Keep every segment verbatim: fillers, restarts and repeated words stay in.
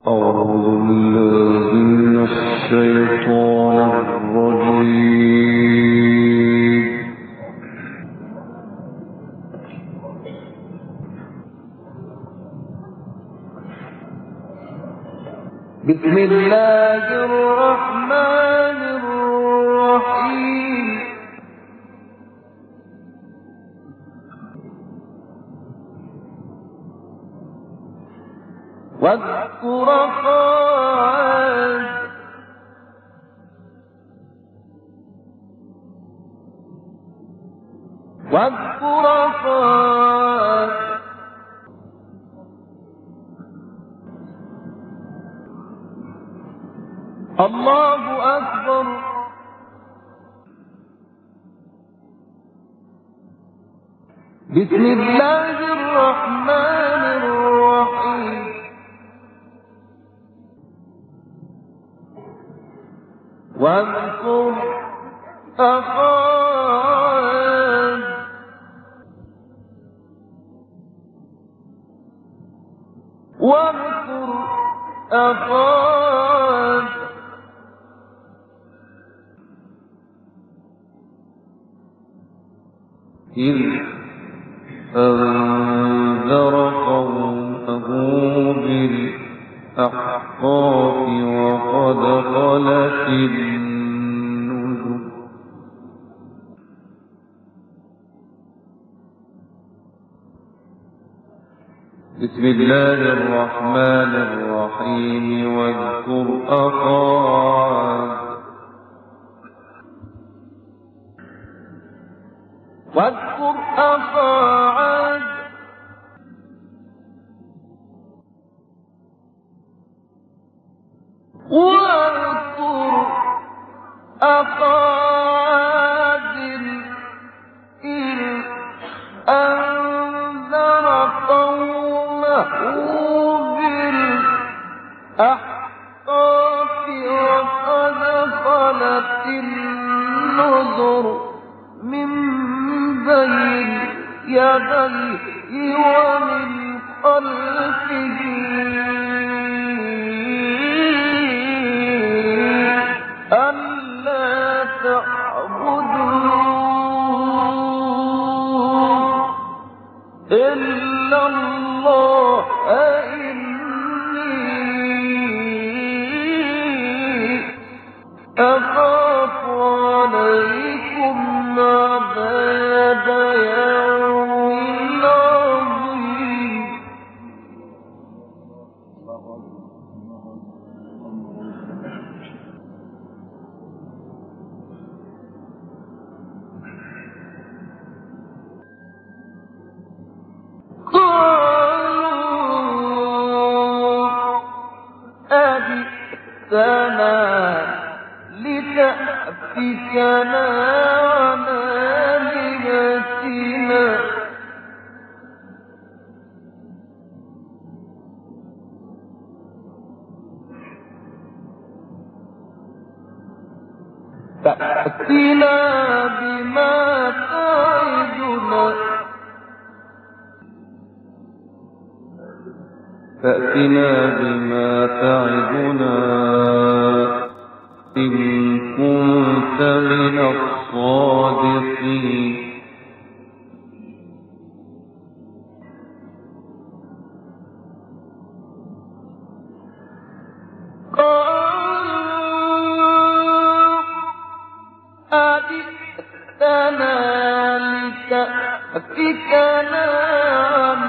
أعوذ بالله من الشيطان الرجيم. بسم الله الرحمن الرحيم. واذكر عاد واذكر عاد الله أكبر. بسم الله الرحمن الرحيم. واذكر أخا عاد واذكر أخا عاد إذ أنذر قومه بالأحقاف وقد خلت النذر. بسم الله الرحمن الرحيم. واذكر أخا عاد واذكر أخا عاد واذكر أخا عاد إذ أنذر قومه بالأحقاف وقد خلت النذر من بين يديه ومن خلفه ألا تعبدوا إلا الله إني أخاف عليكم عذاب يوم عظيم. قالوا أجئتنا لتأفكنا عن آلهتنا فأتنا بما تعدنا فأتنا بما تعدنا إن كنت من الصادقين. أجئتنا لتأفكنا عن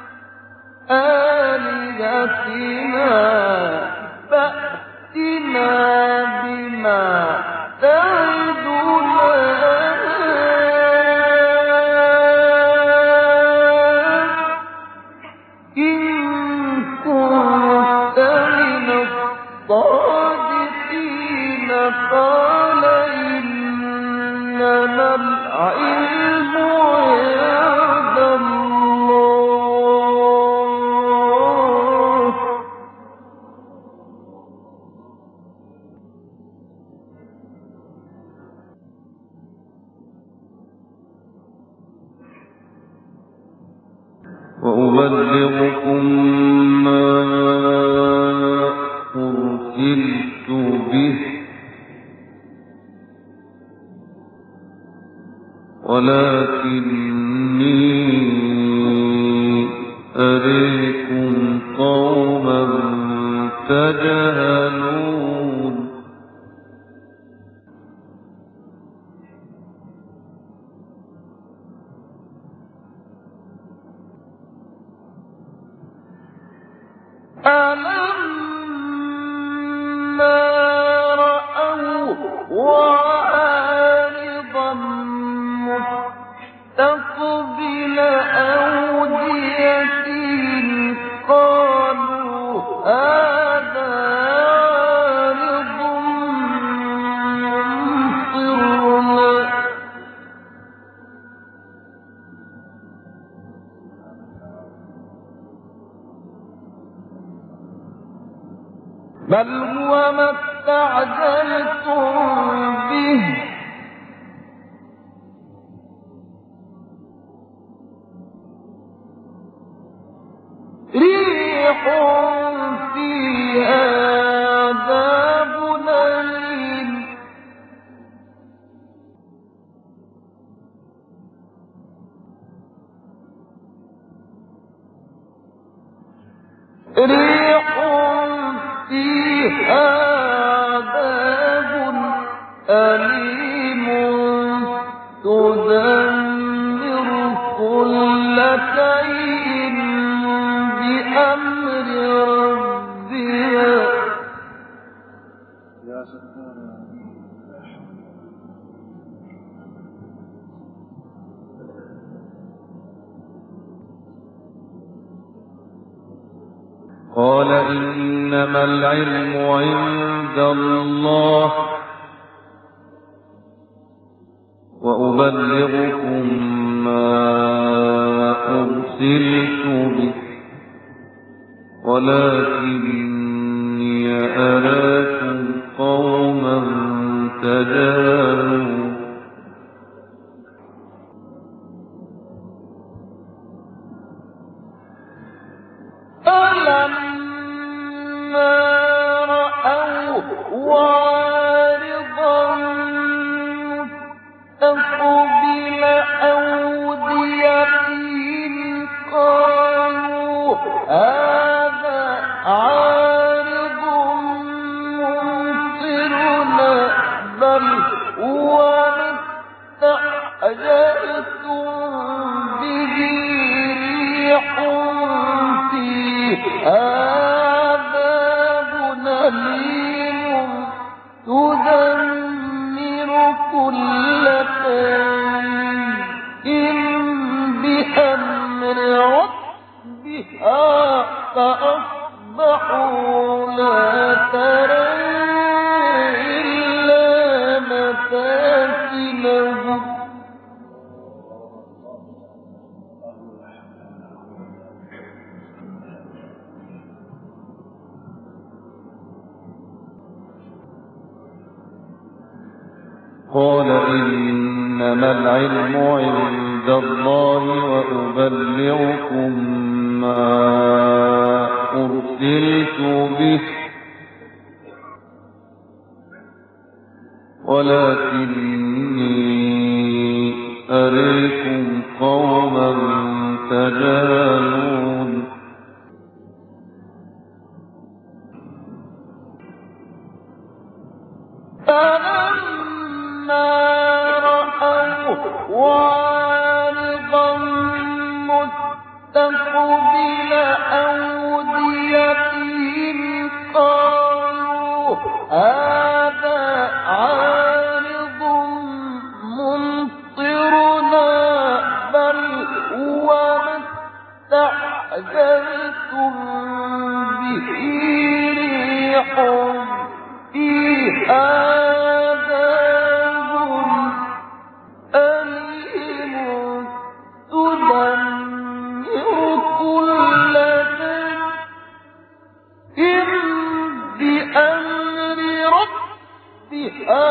آلهتنا فأتنا بما تعدنا إن كنت من الصادقين. قال إنما العلم عند الله وأبلغكم ما به ولكني أريكم قوما تجهلون ألما رأوه عارضا مستقبل أوديتهم قالوا هذا عارض ممطرنا بل هو ما استعجلتم به ريح فيها عذاب أليم ريح فيها عذاب أليم تدمر كل شيء بأمر ربها قال إنما العلم عند الله وأبلغكم ما أرسلت به ولكني أراكم قوما تجهلون فلما رأوه عارضا مستقبل أوديتهم قالوا هذا عارض ممطرنا بل هو ما استعجلتم به ريح فيها عذاب أليم تدمر كل شيء بأمر ربها فأصبحوا لا ترى إلا مساكنهم قال إنما العلم عند الله وأبلغكم ما أرسلت به ولكني أريكم قوما تجهلون فلما رأوه عارضا مستقبل أوديتهم قالوا هذا عارض ممطرنا بل هو ما استعجلتم به ريح فيها عذاب أليم تدمر كل شيء بأمر ربها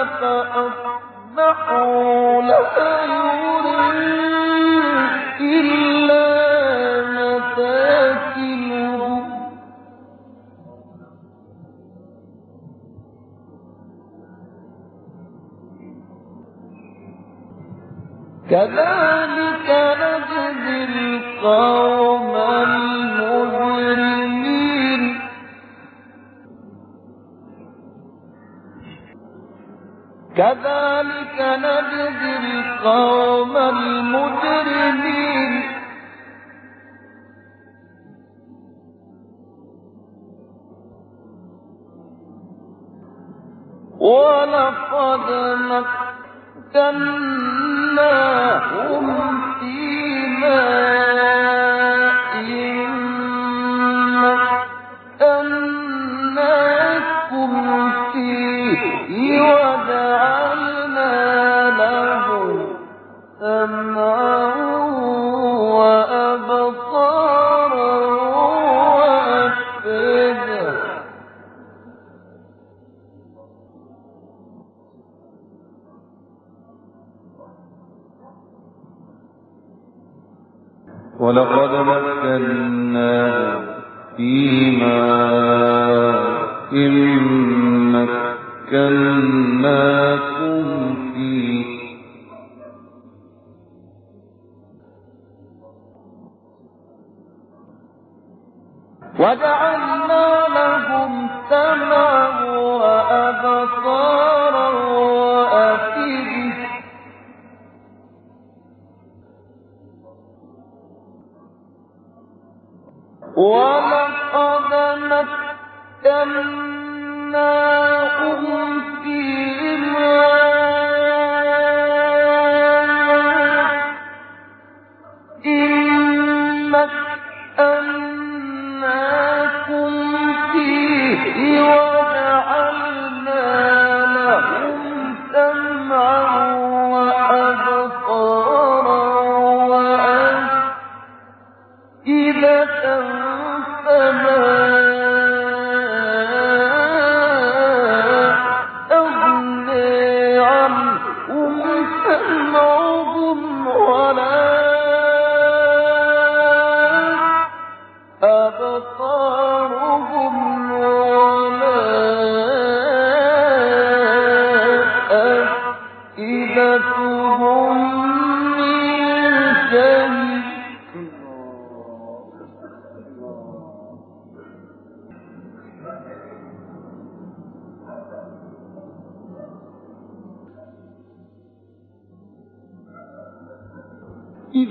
فأصبحوا لا يرى إلا مساكنهم كذلك نجزي القوم المجرمين كذلك نجزي القوم المجرمين ولقد مكناهم في ماء مكناكم فيه وجعلنا لهم سمعا وأبصارا وأفئدة ولقد مكناهم في ماء مكناكم فيه وجعلنا لهم سمعا وأبصارا وأفئدة ولقد مكناهم في ماء مكناكم فيه وجعلنا لهم سمعا وأبصارا وأفئدة فما أغنى عنهم سمعهم ولا أبصارهم ولا أفئدتهم من شيء إذ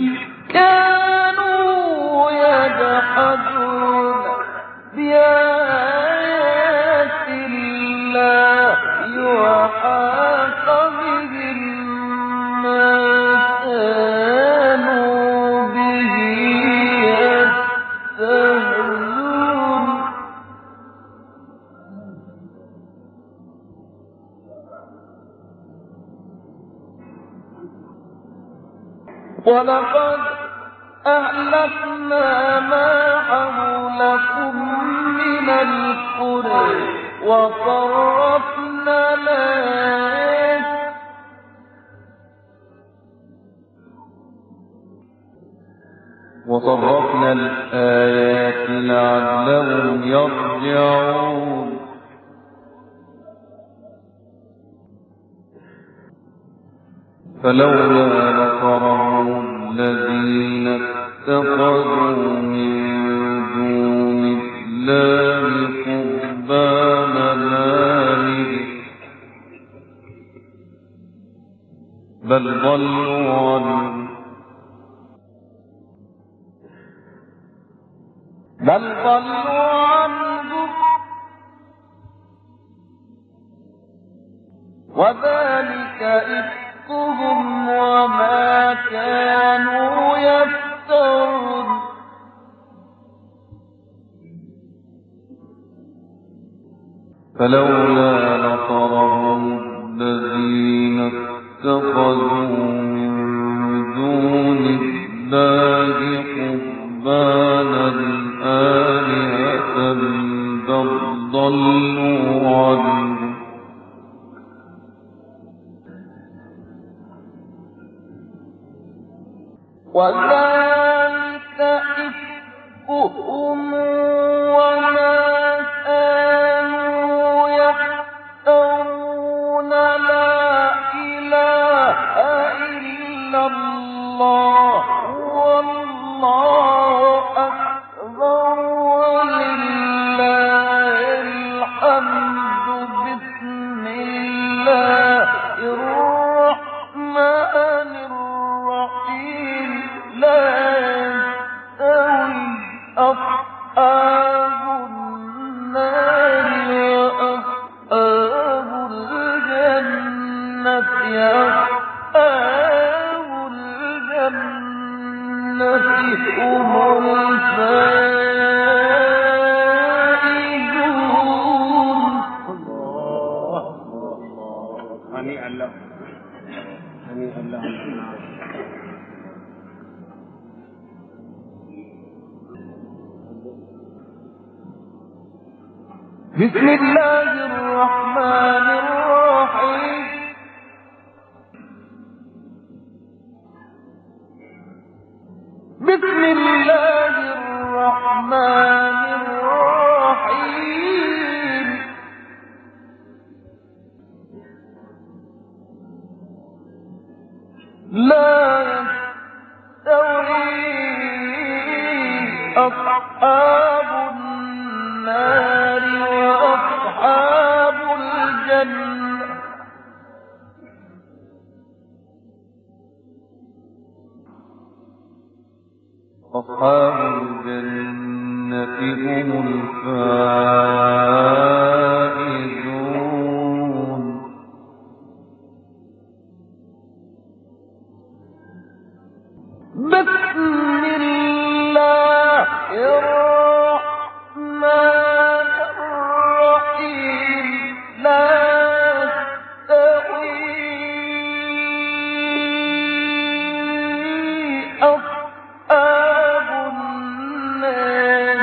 كانوا يجحدون بآيات الله وحاق بهم ما كانوا به يستهزئون ولقد أهلكنا ما حولكم من القرى وصرفنا الآيات وصرفنا الآيات لعلهم يرجعون فلولا نصرهم الذين اتخذوا من دون الله قربانا آلهة بل ضلوا عنهم بل ضلوا عنهم وذلك إفكهم وما كانوا يفترون فلولا نصرهم الذين اتخذوا من دون الله قربانا آلهة بل ضلوا عنهم وذلك إفكهم وما كانوا يفترون لا إله إلا الله بسم الله الرحمن الرحيم بسم الله الرحمن الرحيم لا يستوي أصحاب النار وأصحاب الجنة أصحاب الجنة هم الفائزون بسم الله الرحمن الرحيم لا يستوي أصحاب النار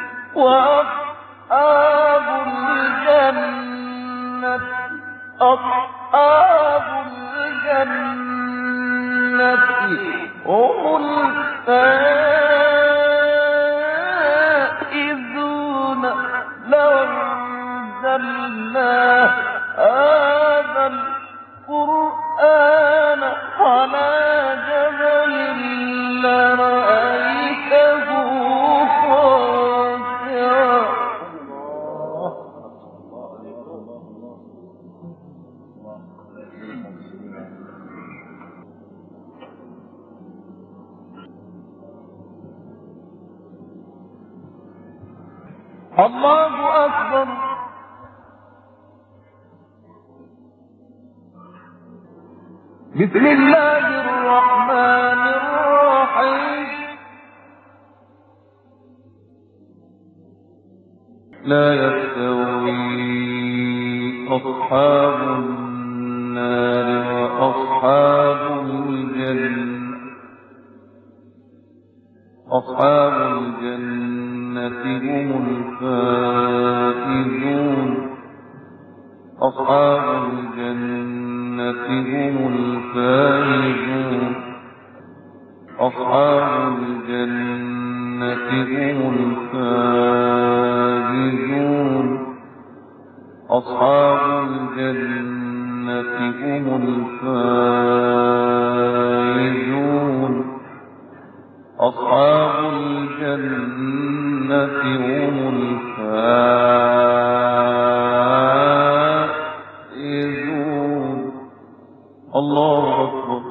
وأصحاب الجنة أصحاب الجنة هم الفائزون لو أنزلنا هذا القرآن على جبل لرأيته خاشعا الله أكبر بسم الله الرحمن الرحيم لا يستوي أصحاب النار وأصحاب الجنة أصحاب الجنة هم الفائزون أصحاب الجنة هم الفائزون أصحاب الجنة هم الفائزون أصحاب الجنة هم الفائزون أصحاب الجنة هم الفائزون الله أكبر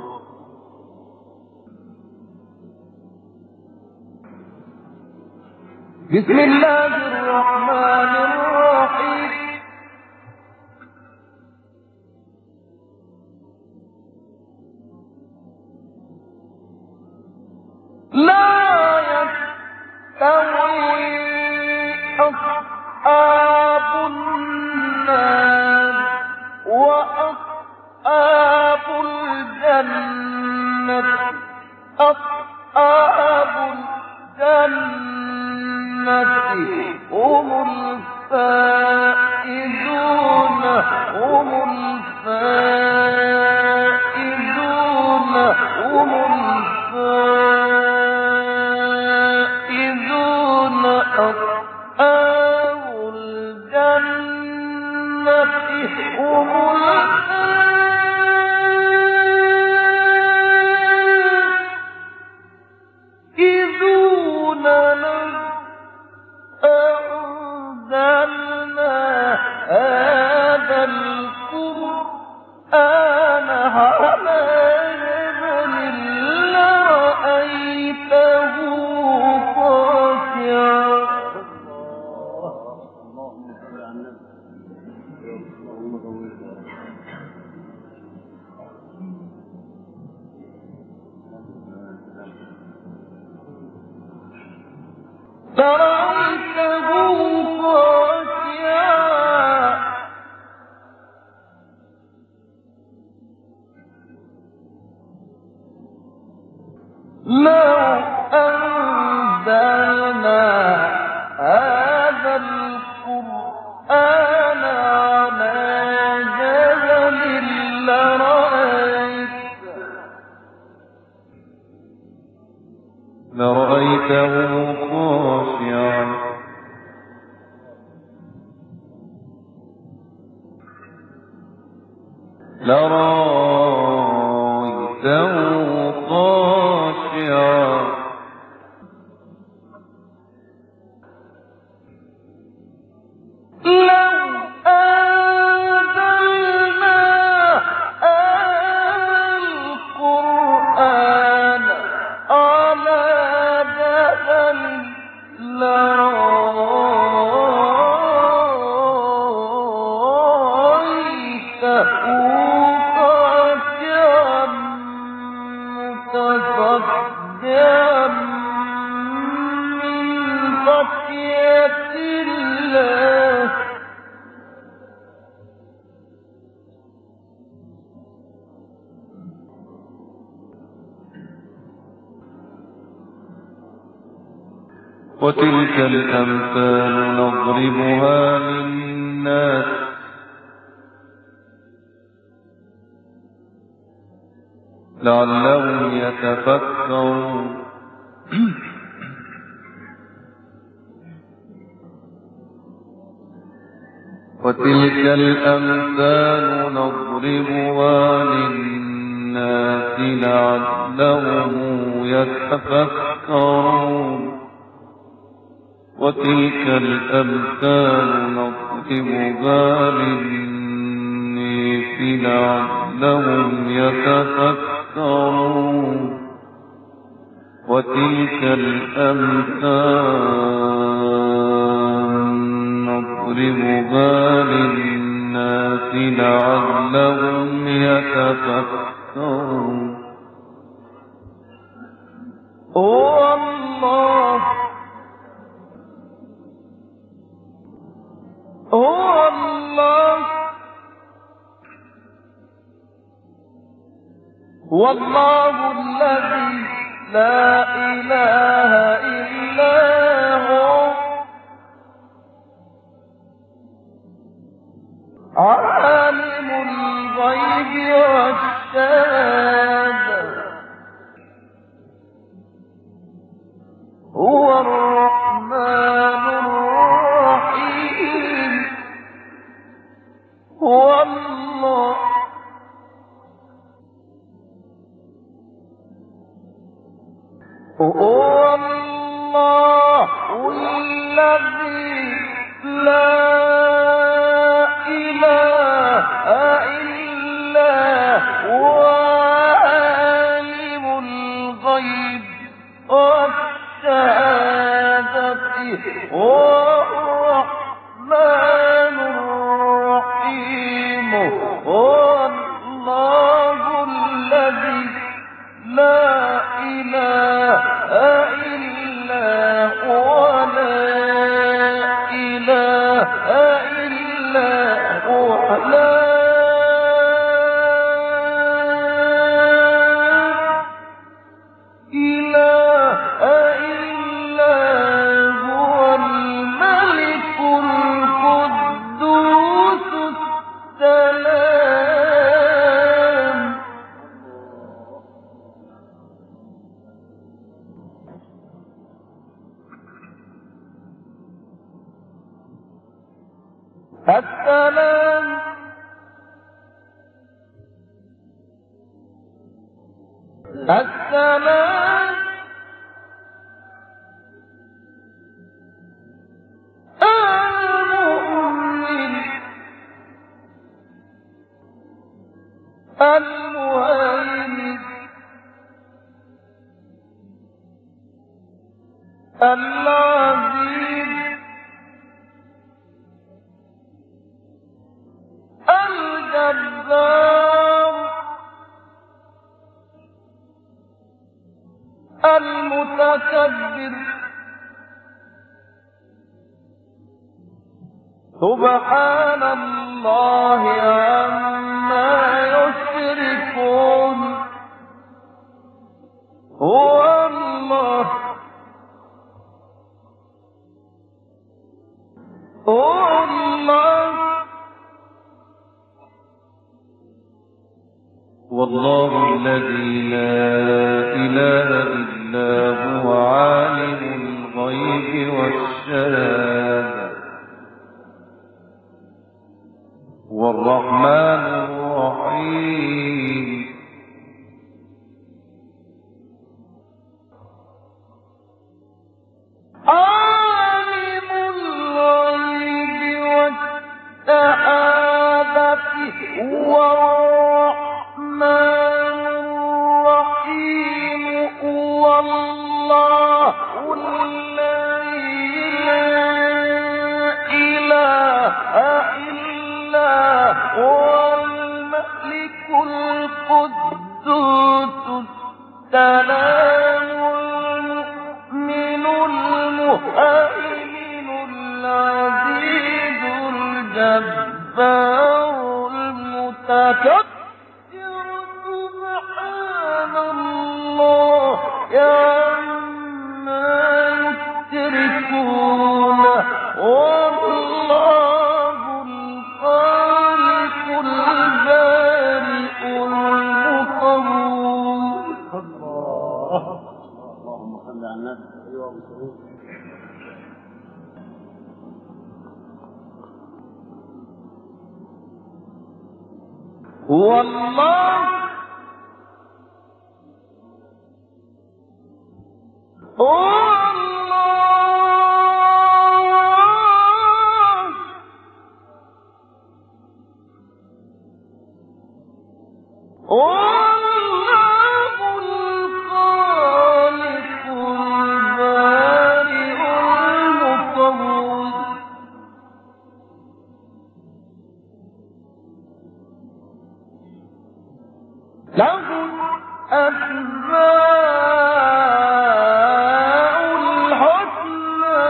بسم الله الرحمن الرحيم لا يستوي أصحاب النار وأصحاب الجنة أصحاب الجنة هم الفائزون هم الفائزون هم الفائزون أصحاب الجنة هم الفائزون لو أنزلنا هذا القرآن على جبل لرأيته خاشعا لرأيته خاشعا لو أنزلنا هذا القرآن على جبل لرأيت لرأيته خاشعا لرأيته خاشعا وتلك الأمثال نضربها للناس لعلهم يتفكرون وتلك الأمثال نضربها للناس لعلهم يتفكرون وتلك الأمثال نضربها للناس لعلهم يتفكرون وتلك الأمثال نضربها للناس لعلهم يتفكرون هو الله هو الله هو الله الذي لا إله إلا هو عالم الغيب والشهادة هو الرحمن الرحيم هو الله هو الله الذي لا إله إلا هو عالم الغيب والشهادة هو الرحمن الرحيم هو الله الذي لا إله إلا هو لا إله إلا هو لا إله إلا هو الملك القدوس السلام السلام السلام المؤمن المهيمن العزيز الجبار المتكبر سبحان الله عما يشركون هو الله هو الله والله الذي لا إله إلا هو عالم الغيب والشهادة والرحمن الرحيم عالم الغيب والشهادة هو الرحمن الرحيم هو الله الذي لا إله إلا هو الملك القدوس السلام المؤمن المهيمن العزيز الجبار المتكبر سبحان الله عما يشركون والله الخالق البارئ المصور. الله اللهم صل على النبي. هو الله هو الله هو الله الخالق البارئ المصور. له الأسماء الحسنى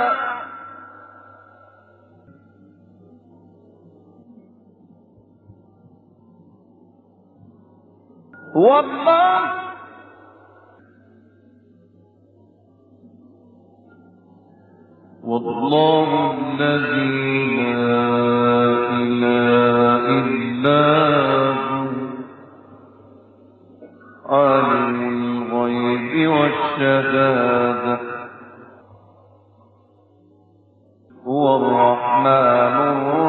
والله والله الذي لا إله إلا هو عالم الغيب والشهادة هو الرحمن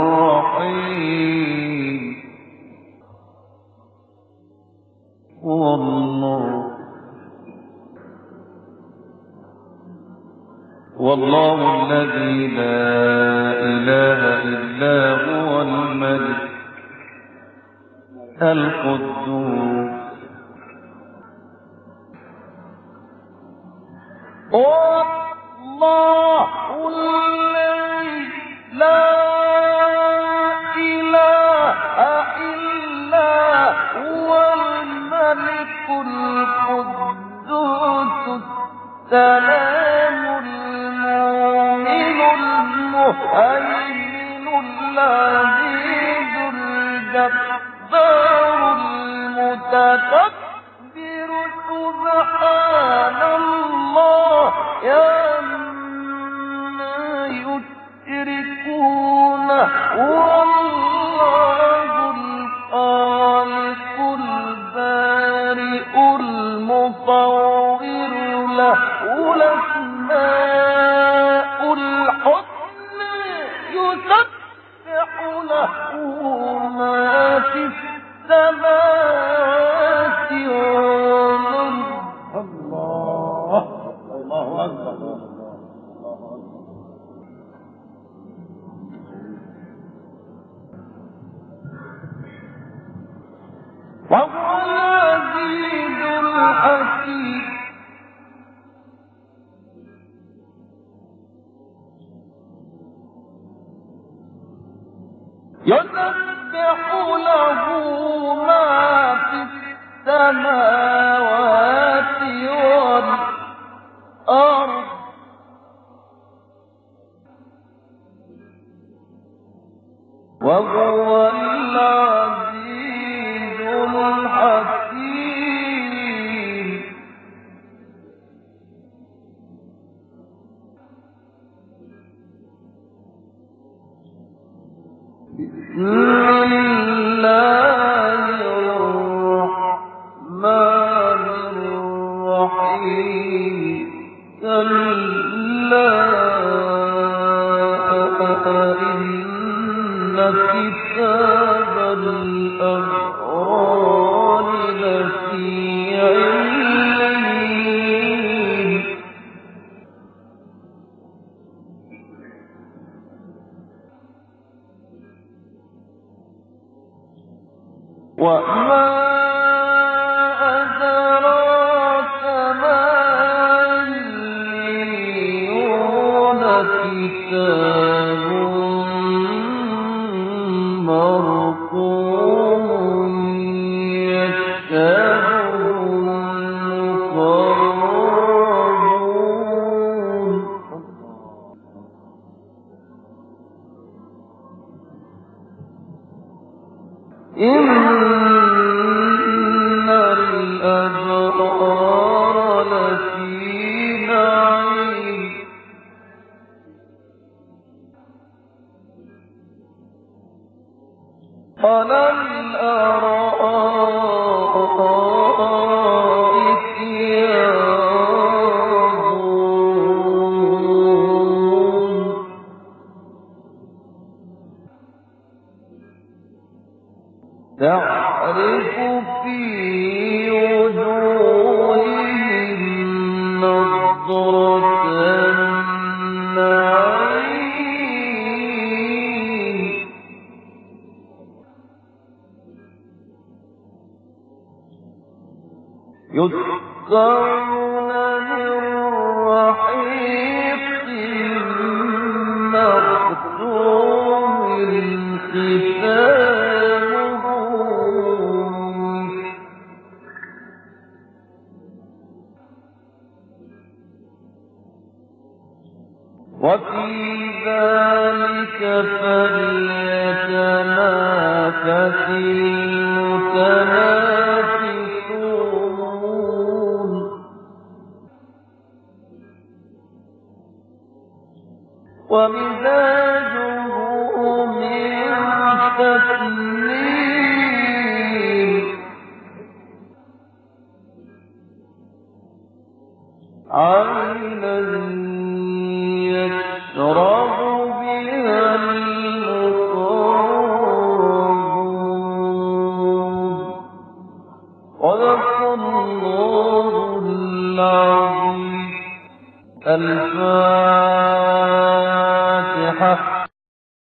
الرحيم هو الله والله الذي لا إله إلا هو الملك القدوس الله الذي لا إله إلا هو الملك القدوس السلام المؤمن المهيمن العزيز الجبار المتكبر سبحان الله عما يشركون والله الخالق البارئ المصور له الأسماء الحسنى يسبح له ما في السماوات والأرض. الله الله أكبر. وهو العزيز الحكيم يسبح له ما في السماوات والأرض وهو العزيز الحكيم. بسم الله الرحمن إن كتاب الأبرار لفي عليين وما أدراك ما عليون كتاب مرقوم يشهده المقربون إن الأبرار لفي نعيم على الأرائك ينظرون تعرف في وجوههم نضرة النعيم يسقون من رحيق مختوم ختامه وفي ذلك فليتنافس